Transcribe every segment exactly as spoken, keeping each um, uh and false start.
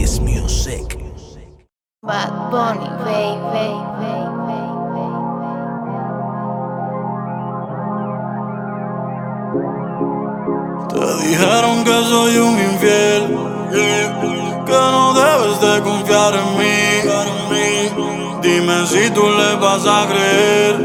this music. Bad Bunny, baby. Te dijeron que soy un infiel, yeah, que no debes de confiar en mí. Dime si tú le vas a creer,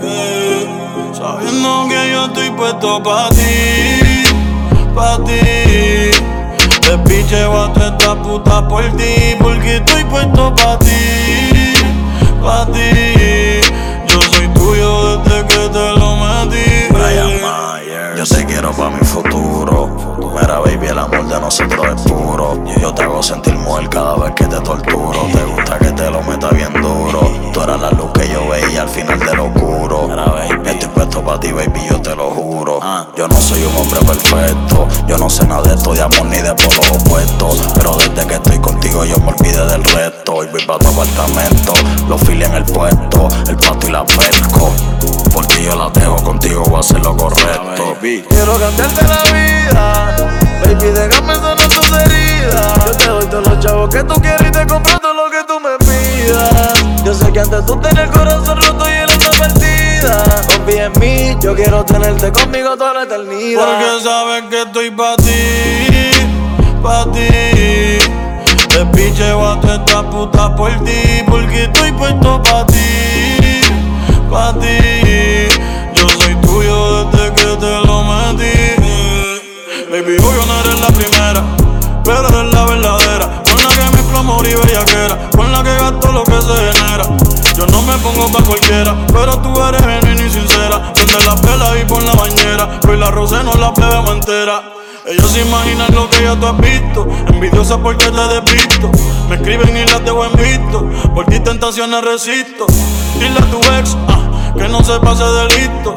yeah, sabiendo que yo estoy puesto pa' ti, pa' ti. Te picheo a toda esta puta por ti, porque estoy puesto pa' ti, pa' ti. Yo soy tuyo desde que te lo metí. Brian Myers, yo te quiero pa' mi futuro. Mira, baby, el amor de nosotros es puro. Yo te hago sentir mujer cada vez que te torturo. Te gusta que te lo meta bien duro. Tú eras la luz que yo veía al final de lo oscuro. Mira, baby, estoy puesto pa' ti, baby, yo te lo juro. Yo no soy un hombre perfecto, yo no sé nada de esto de amor ni de polos opuestos, pero desde que estoy contigo yo me olvidé del resto. Y voy pa' tu apartamento, los files en el puesto, el pato y la perco. Porque yo la dejo contigo, voy a hacer lo correcto. Quiero cambiarte la vida, baby, déjame sanar tus heridas. Yo te doy todos los chavos que tú quieres y te compro todo lo que tú me pidas. Yo sé que antes tú tenías el corazón roto y él está perdida. Confía en mí, yo quiero tenerte conmigo toda la eternidad. Porque sabes que estoy pa' ti, pa' ti. Te picheo a toda esta puta por ti, porque estoy puesto pa' ti, pa' ti. Yo soy tuyo desde que te lo metí. Baby, obvio no eres la primera, pero eres la verdadera, con la que mezclo amor y bellaquera, con la que gasto lo que se genera. Yo no me pongo pa' cualquiera, pero tú eres genuina y sincera. Prende la vela y pon la bañera, hoy la rosé no la plebemos entera. Ellos se imaginan lo que ya tú has visto, envidiosa porque te despisto. Me escriben y las dejo en visto, por ti tentaciones resisto. Dile a tu ex, ah, que no se pase de listo,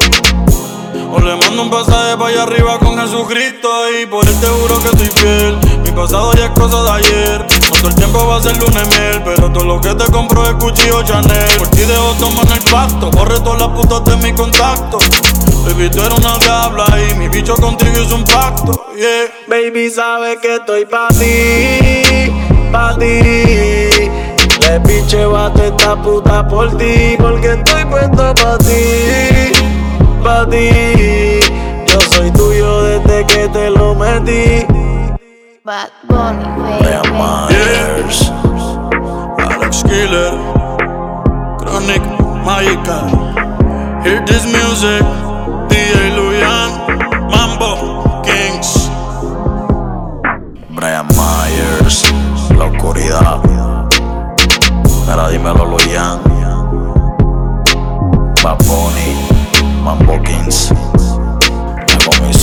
o le mando un pasaje pa' allá arriba con Jesucristo. Y por él te juro que estoy fiel, mi pasado ya es cosa de ayer. No todo el tiempo va a ser luna y miel, pero todo lo que te compro es Gucci o Chanel. Por ti dejo tomar el pacto, borre todas las putas de mi contacto. Baby, tú eres una diabla y mi bicho contigo hizo un pacto, yeah. Baby, sabes que estoy pa' ti, pa' ti. Le picheo a toda esta puta por ti, porque estoy puesto pa' ti, pa' ti. Yo soy tuyo desde que te lo metí. Bad Bunny, Brian baby. Myers, Alex Killer, Chronic Magical. Hear this music, D J Luyan, Mambo Kings. Brian Myers, la oscuridad. Mira, dímelo, Luyan. Bad Bunny, Mambo Kings. La